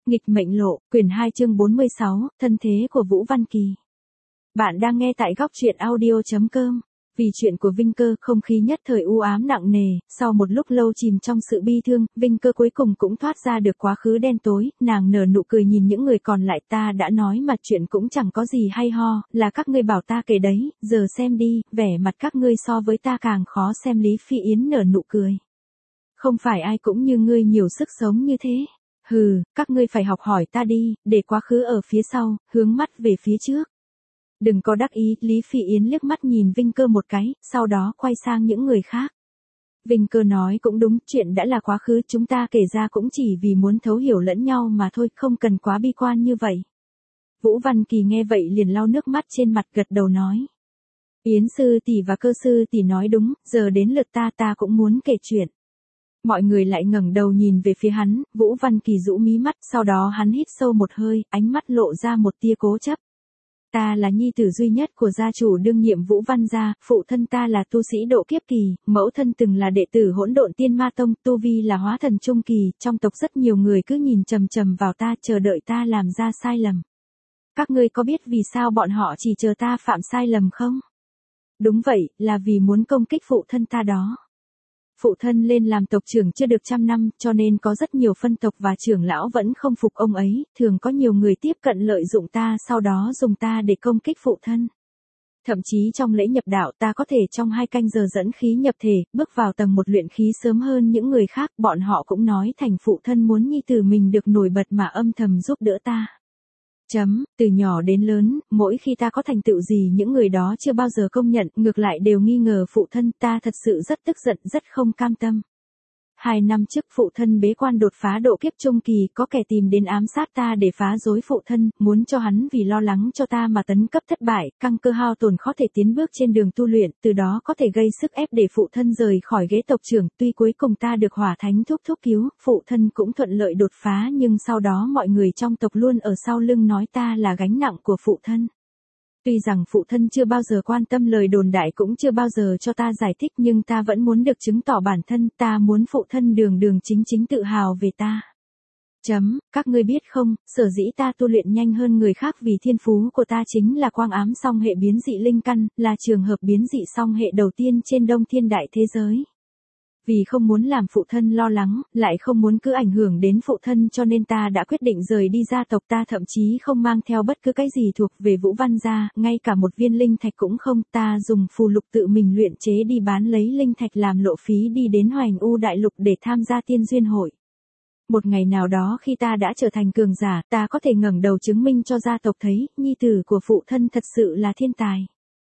Nghịch mệnh lộ, quyển 2 chương 46, thân thế của Vũ Văn Kỳ. Bạn đang nghe tại góc truyện audio.com. Vì chuyện của Vinh Cơ, không khí nhất thời u ám nặng nề, sau một lúc lâu chìm trong sự bi thương, Vinh Cơ cuối cùng cũng thoát ra được quá khứ đen tối, nàng nở nụ cười nhìn những người còn lại. Ta đã nói mà chuyện cũng chẳng có gì hay ho, là các ngươi bảo ta kể đấy, giờ xem đi, vẻ mặt các ngươi so với ta càng khó xem. Lý Phi Yến nở nụ cười. Không phải ai cũng như ngươi nhiều sức sống như thế. Hừ, các ngươi phải học hỏi ta đi, để quá khứ ở phía sau, hướng mắt về phía trước. Đừng có đắc ý, Lý Phi Yến liếc mắt nhìn Vinh Cơ một cái, sau đó quay sang những người khác. Vinh Cơ nói cũng đúng, chuyện đã là quá khứ, chúng ta kể ra cũng chỉ vì muốn thấu hiểu lẫn nhau mà thôi, không cần quá bi quan như vậy. Vũ Văn Kỳ nghe vậy liền lau nước mắt trên mặt, gật đầu nói. Yến sư tỷ và Cơ sư tỷ nói đúng, giờ đến lượt ta cũng muốn kể chuyện. Mọi người lại ngẩng đầu nhìn về phía hắn, Vũ Văn Kỳ rũ mí mắt, sau đó hắn hít sâu một hơi, ánh mắt lộ ra một tia cố chấp. Ta là nhi tử duy nhất của gia chủ đương nhiệm Vũ Văn gia, phụ thân ta là tu sĩ độ kiếp kỳ, mẫu thân từng là đệ tử Hỗn Độn Tiên Ma Tông, tu vi là hóa thần trung kỳ, trong tộc rất nhiều người cứ nhìn chằm chằm vào ta, chờ đợi ta làm ra sai lầm. Các ngươi có biết vì sao bọn họ chỉ chờ ta phạm sai lầm không? Đúng vậy, là vì muốn công kích phụ thân ta đó. Phụ thân lên làm tộc trưởng chưa được 100 năm, cho nên có rất nhiều phân tộc và trưởng lão vẫn không phục ông ấy, thường có nhiều người tiếp cận lợi dụng ta, sau đó dùng ta để công kích phụ thân. Thậm chí trong lễ nhập đạo ta có thể trong 2 canh giờ dẫn khí nhập thể, bước vào tầng 1 luyện khí sớm hơn những người khác, bọn họ cũng nói thành phụ thân muốn nhi tử mình được nổi bật mà âm thầm giúp đỡ ta. Từ nhỏ đến lớn, mỗi khi ta có thành tựu gì những người đó chưa bao giờ công nhận, ngược lại đều nghi ngờ phụ thân, ta thật sự rất tức giận, rất không cam tâm. 2 năm trước phụ thân bế quan đột phá độ kiếp trung kỳ, có kẻ tìm đến ám sát ta để phá rối phụ thân, muốn cho hắn vì lo lắng cho ta mà tấn cấp thất bại, căng cơ hao tổn khó thể tiến bước trên đường tu luyện, từ đó có thể gây sức ép để phụ thân rời khỏi ghế tộc trưởng, tuy cuối cùng ta được Hỏa Thánh thúc cứu, phụ thân cũng thuận lợi đột phá, nhưng sau đó mọi người trong tộc luôn ở sau lưng nói ta là gánh nặng của phụ thân. Tuy rằng phụ thân chưa bao giờ quan tâm lời đồn đại, cũng chưa bao giờ cho ta giải thích, nhưng ta vẫn muốn được chứng tỏ bản thân, ta muốn phụ thân đường chính tự hào về ta. Các ngươi biết không, sở dĩ ta tu luyện nhanh hơn người khác vì thiên phú của ta chính là quang ám song hệ biến dị linh căn, là trường hợp biến dị song hệ đầu tiên trên Đông Thiên Đại thế giới. Vì không muốn làm phụ thân lo lắng, lại không muốn cứ ảnh hưởng đến phụ thân, cho nên ta đã quyết định rời đi gia tộc, ta thậm chí không mang theo bất cứ cái gì thuộc về Vũ Văn gia, ngay cả một viên linh thạch cũng không, ta dùng phù lục tự mình luyện chế đi bán lấy linh thạch làm lộ phí đi đến Hoành U Đại Lục để tham gia tiên duyên hội. Một ngày nào đó khi ta đã trở thành cường giả, ta có thể ngẩng đầu chứng minh cho gia tộc thấy, nhi tử của phụ thân thật sự là thiên tài.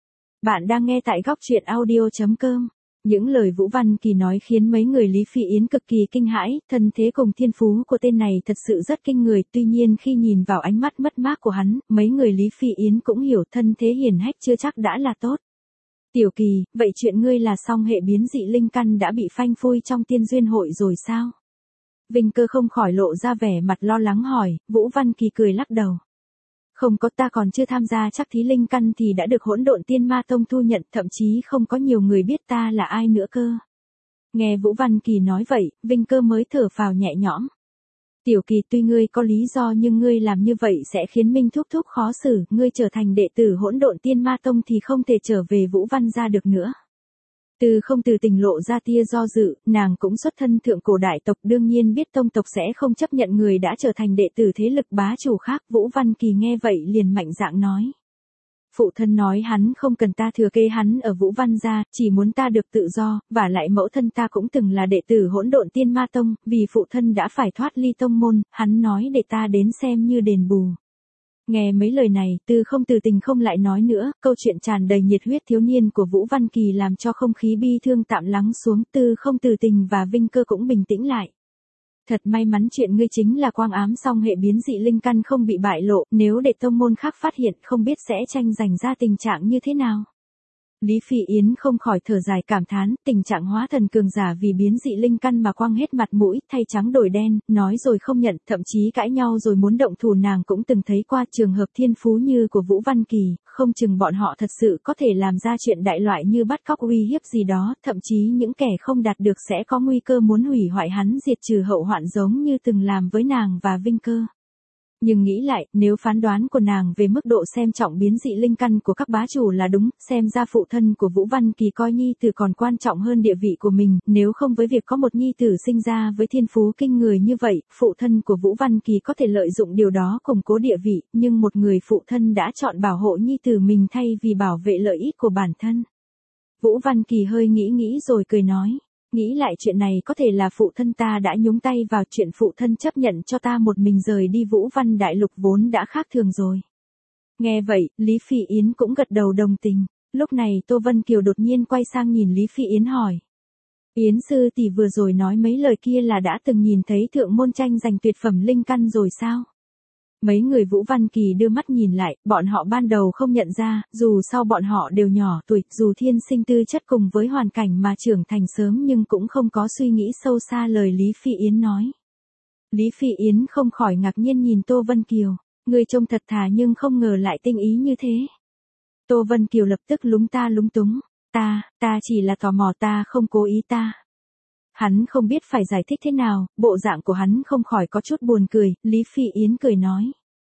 Bạn đang nghe tại góc truyện audio.com. Những lời Vũ Văn Kỳ nói khiến mấy người Lý Phi Yến cực kỳ kinh hãi, thân thế cùng thiên phú của tên này thật sự rất kinh người, tuy nhiên khi nhìn vào ánh mắt mất mát của hắn, mấy người Lý Phi Yến cũng hiểu thân thế hiển hách chưa chắc đã là tốt. Tiểu Kỳ, vậy chuyện ngươi là song hệ biến dị linh căn đã bị phanh phui trong tiên duyên hội rồi sao? Vinh Cơ không khỏi lộ ra vẻ mặt lo lắng hỏi, Vũ Văn Kỳ cười lắc đầu. Không có, ta còn chưa tham gia chắc thí linh căn thì đã được Hỗn Độn Tiên Ma Tông thu nhận, thậm chí không có nhiều người biết ta là ai nữa cơ. Nghe Vũ Văn Kỳ nói vậy, Vinh Cơ mới thở phào nhẹ nhõm. Tiểu Kỳ, tuy ngươi có lý do nhưng ngươi làm như vậy sẽ khiến Minh thúc khó xử, ngươi trở thành đệ tử Hỗn Độn Tiên Ma Tông thì không thể trở về Vũ Văn gia được nữa. Không từ tình lộ ra tia do dự, nàng cũng xuất thân thượng cổ đại tộc, đương nhiên biết tông tộc sẽ không chấp nhận người đã trở thành đệ tử thế lực bá chủ khác. Vũ Văn Kỳ nghe vậy liền mạnh dạn nói. Phụ thân nói hắn không cần ta thừa kế hắn ở Vũ Văn gia, chỉ muốn ta được tự do, và lại mẫu thân ta cũng từng là đệ tử Hỗn Độn Tiên Ma Tông, vì phụ thân đã phải thoát ly tông môn, hắn nói để ta đến xem như đền bù. Nghe mấy lời này, không từ tình không lại nói nữa, câu chuyện tràn đầy nhiệt huyết thiếu niên của Vũ Văn Kỳ làm cho không khí bi thương tạm lắng xuống, không từ tình và Vinh Cơ cũng bình tĩnh lại. Thật may mắn chuyện ngươi chính là quang ám song hệ biến dị linh căn không bị bại lộ, nếu để tông môn khác phát hiện không biết sẽ tranh giành ra tình trạng như thế nào. Lý Phi Yến không khỏi thở dài cảm thán, tình trạng hóa thần cường giả vì biến dị linh căn mà quăng hết mặt mũi, thay trắng đổi đen, nói rồi không nhận, thậm chí cãi nhau rồi muốn động thủ, nàng cũng từng thấy qua trường hợp thiên phú như của Vũ Văn Kỳ, không chừng bọn họ thật sự có thể làm ra chuyện đại loại như bắt cóc uy hiếp gì đó, thậm chí những kẻ không đạt được sẽ có nguy cơ muốn hủy hoại hắn diệt trừ hậu hoạn giống như từng làm với nàng và Vinh Cơ. Nhưng nghĩ lại, nếu phán đoán của nàng về mức độ xem trọng biến dị linh căn của các bá chủ là đúng, xem ra phụ thân của Vũ Văn Kỳ coi nhi tử còn quan trọng hơn địa vị của mình, nếu không với việc có một nhi tử sinh ra với thiên phú kinh người như vậy, phụ thân của Vũ Văn Kỳ có thể lợi dụng điều đó củng cố địa vị, nhưng một người phụ thân đã chọn bảo hộ nhi tử mình thay vì bảo vệ lợi ích của bản thân. Vũ Văn Kỳ hơi nghĩ rồi cười nói. Nghĩ lại chuyện này có thể là phụ thân ta đã nhúng tay vào chuyện phụ thân chấp nhận cho ta một mình rời đi Vũ Văn Đại Lục vốn đã khác thường rồi. Nghe vậy, Lý Phi Yến cũng gật đầu đồng tình. Lúc này Tô Vân Kiều đột nhiên quay sang nhìn Lý Phi Yến hỏi. Yến sư tỷ vừa rồi nói mấy lời kia là đã từng nhìn thấy thượng môn tranh giành tuyệt phẩm linh căn rồi sao? Mấy người Vũ Văn Kỳ đưa mắt nhìn lại, bọn họ ban đầu không nhận ra, dù sau bọn họ đều nhỏ tuổi, dù thiên sinh tư chất cùng với hoàn cảnh mà trưởng thành sớm nhưng cũng không có suy nghĩ sâu xa lời Lý Phi Yến nói. Lý Phi Yến không khỏi ngạc nhiên nhìn Tô Vân Kiều, người trông thật thà nhưng không ngờ lại tinh ý như thế. Tô Vân Kiều lập tức lúng túng, ta chỉ là tò mò, ta không cố ý ta. Hắn không biết phải giải thích thế nào, bộ dạng của hắn không khỏi có chút buồn cười, Lý Phi Yến cười nói.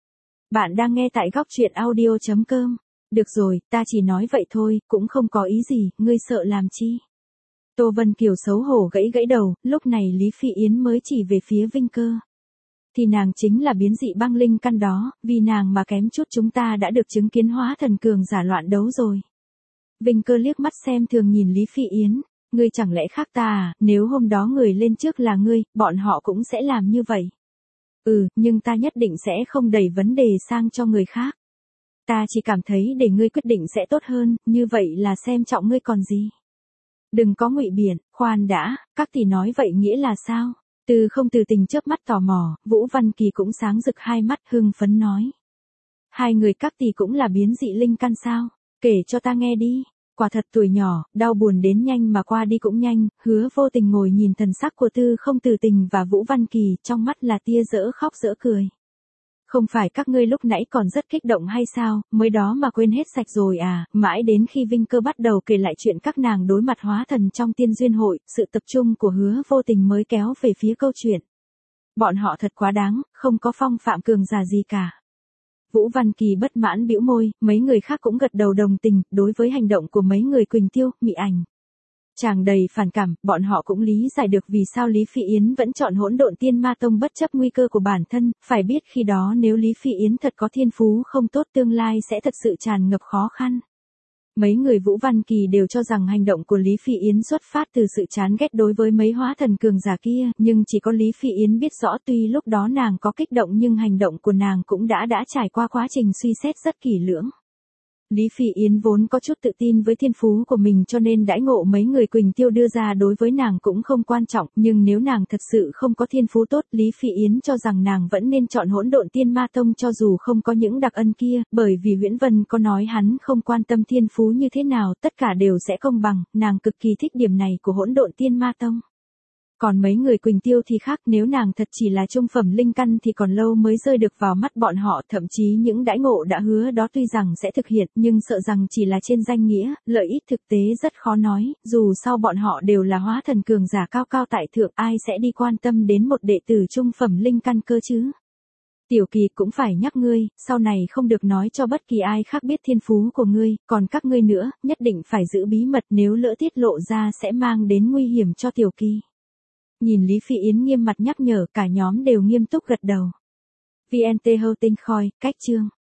Bạn đang nghe tại góc truyện audio.com. Được rồi, ta chỉ nói vậy thôi, cũng không có ý gì, ngươi sợ làm chi. Tô Vân Kiều xấu hổ gãy đầu, lúc này Lý Phi Yến mới chỉ về phía Vinh Cơ. Thì nàng chính là biến dị băng linh căn đó, vì nàng mà kém chút chúng ta đã được chứng kiến hóa thần cường giả loạn đấu rồi. Vinh Cơ liếc mắt xem thường nhìn Lý Phi Yến. Ngươi chẳng lẽ khác ta à, nếu hôm đó người lên trước là ngươi, bọn họ cũng sẽ làm như vậy. Nhưng ta nhất định sẽ không đẩy vấn đề sang cho người khác. Ta chỉ cảm thấy để ngươi quyết định sẽ tốt hơn, như vậy là xem trọng ngươi còn gì. Đừng có ngụy biện, khoan đã, các tỷ nói vậy nghĩa là sao? Không từ tình chớp mắt tò mò, Vũ Văn Kỳ cũng sáng rực hai mắt hưng phấn nói. Hai người các tỷ cũng là biến dị linh căn sao? Kể cho ta nghe đi. Quả thật tuổi nhỏ, đau buồn đến nhanh mà qua đi cũng nhanh, Hứa Vô Tình ngồi nhìn thần sắc của không từ tình và Vũ Văn Kỳ, trong mắt là tia dỡ khóc dỡ cười. Không phải các ngươi lúc nãy còn rất kích động hay sao, mới đó mà quên hết sạch rồi à, mãi đến khi Vinh Cơ bắt đầu kể lại chuyện các nàng đối mặt hóa thần trong tiên duyên hội, sự tập trung của Hứa Vô Tình mới kéo về phía câu chuyện. Bọn họ thật quá đáng, không có phong phạm cường giả gì cả. Vũ Văn Kỳ bất mãn bĩu môi, mấy người khác cũng gật đầu đồng tình, đối với hành động của mấy người Quỳnh Tiêu, Mị Ảnh. Tràng đầy phản cảm, bọn họ cũng lý giải được vì sao Lý Phi Yến vẫn chọn Hỗn Độn Tiên Ma Tông bất chấp nguy cơ của bản thân, phải biết khi đó nếu Lý Phi Yến thật có thiên phú không tốt tương lai sẽ thật sự tràn ngập khó khăn. Mấy người Vũ Văn Kỳ đều cho rằng hành động của Lý Phi Yến xuất phát từ sự chán ghét đối với mấy hóa thần cường giả kia, nhưng chỉ có Lý Phi Yến biết rõ tuy lúc đó nàng có kích động nhưng hành động của nàng cũng đã trải qua quá trình suy xét rất kỹ lưỡng. Lý Phi Yến vốn có chút tự tin với thiên phú của mình cho nên đãi ngộ mấy người Quỳnh Tiêu đưa ra đối với nàng cũng không quan trọng, nhưng nếu nàng thật sự không có thiên phú tốt, Lý Phi Yến cho rằng nàng vẫn nên chọn Hỗn Độn Tiên Ma Tông cho dù không có những đặc ân kia, bởi vì Huyễn Vân có nói hắn không quan tâm thiên phú như thế nào, tất cả đều sẽ công bằng, nàng cực kỳ thích điểm này của Hỗn Độn Tiên Ma Tông. Còn mấy người Quỳnh Tiêu thì khác, nếu nàng thật chỉ là trung phẩm linh căn thì còn lâu mới rơi được vào mắt bọn họ, thậm chí những đãi ngộ đã hứa đó tuy rằng sẽ thực hiện, nhưng sợ rằng chỉ là trên danh nghĩa, lợi ích thực tế rất khó nói, dù sao bọn họ đều là hóa thần cường giả cao cao tại thượng, ai sẽ đi quan tâm đến một đệ tử trung phẩm linh căn cơ chứ. Tiểu Kỳ cũng phải nhắc ngươi, sau này không được nói cho bất kỳ ai khác biết thiên phú của ngươi, còn các ngươi nữa, nhất định phải giữ bí mật, nếu lỡ tiết lộ ra sẽ mang đến nguy hiểm cho Tiểu Kỳ. Nhìn Lý Phi Yến nghiêm mặt nhắc nhở, cả nhóm đều nghiêm túc gật đầu. VNT Holding Coin, cách chương.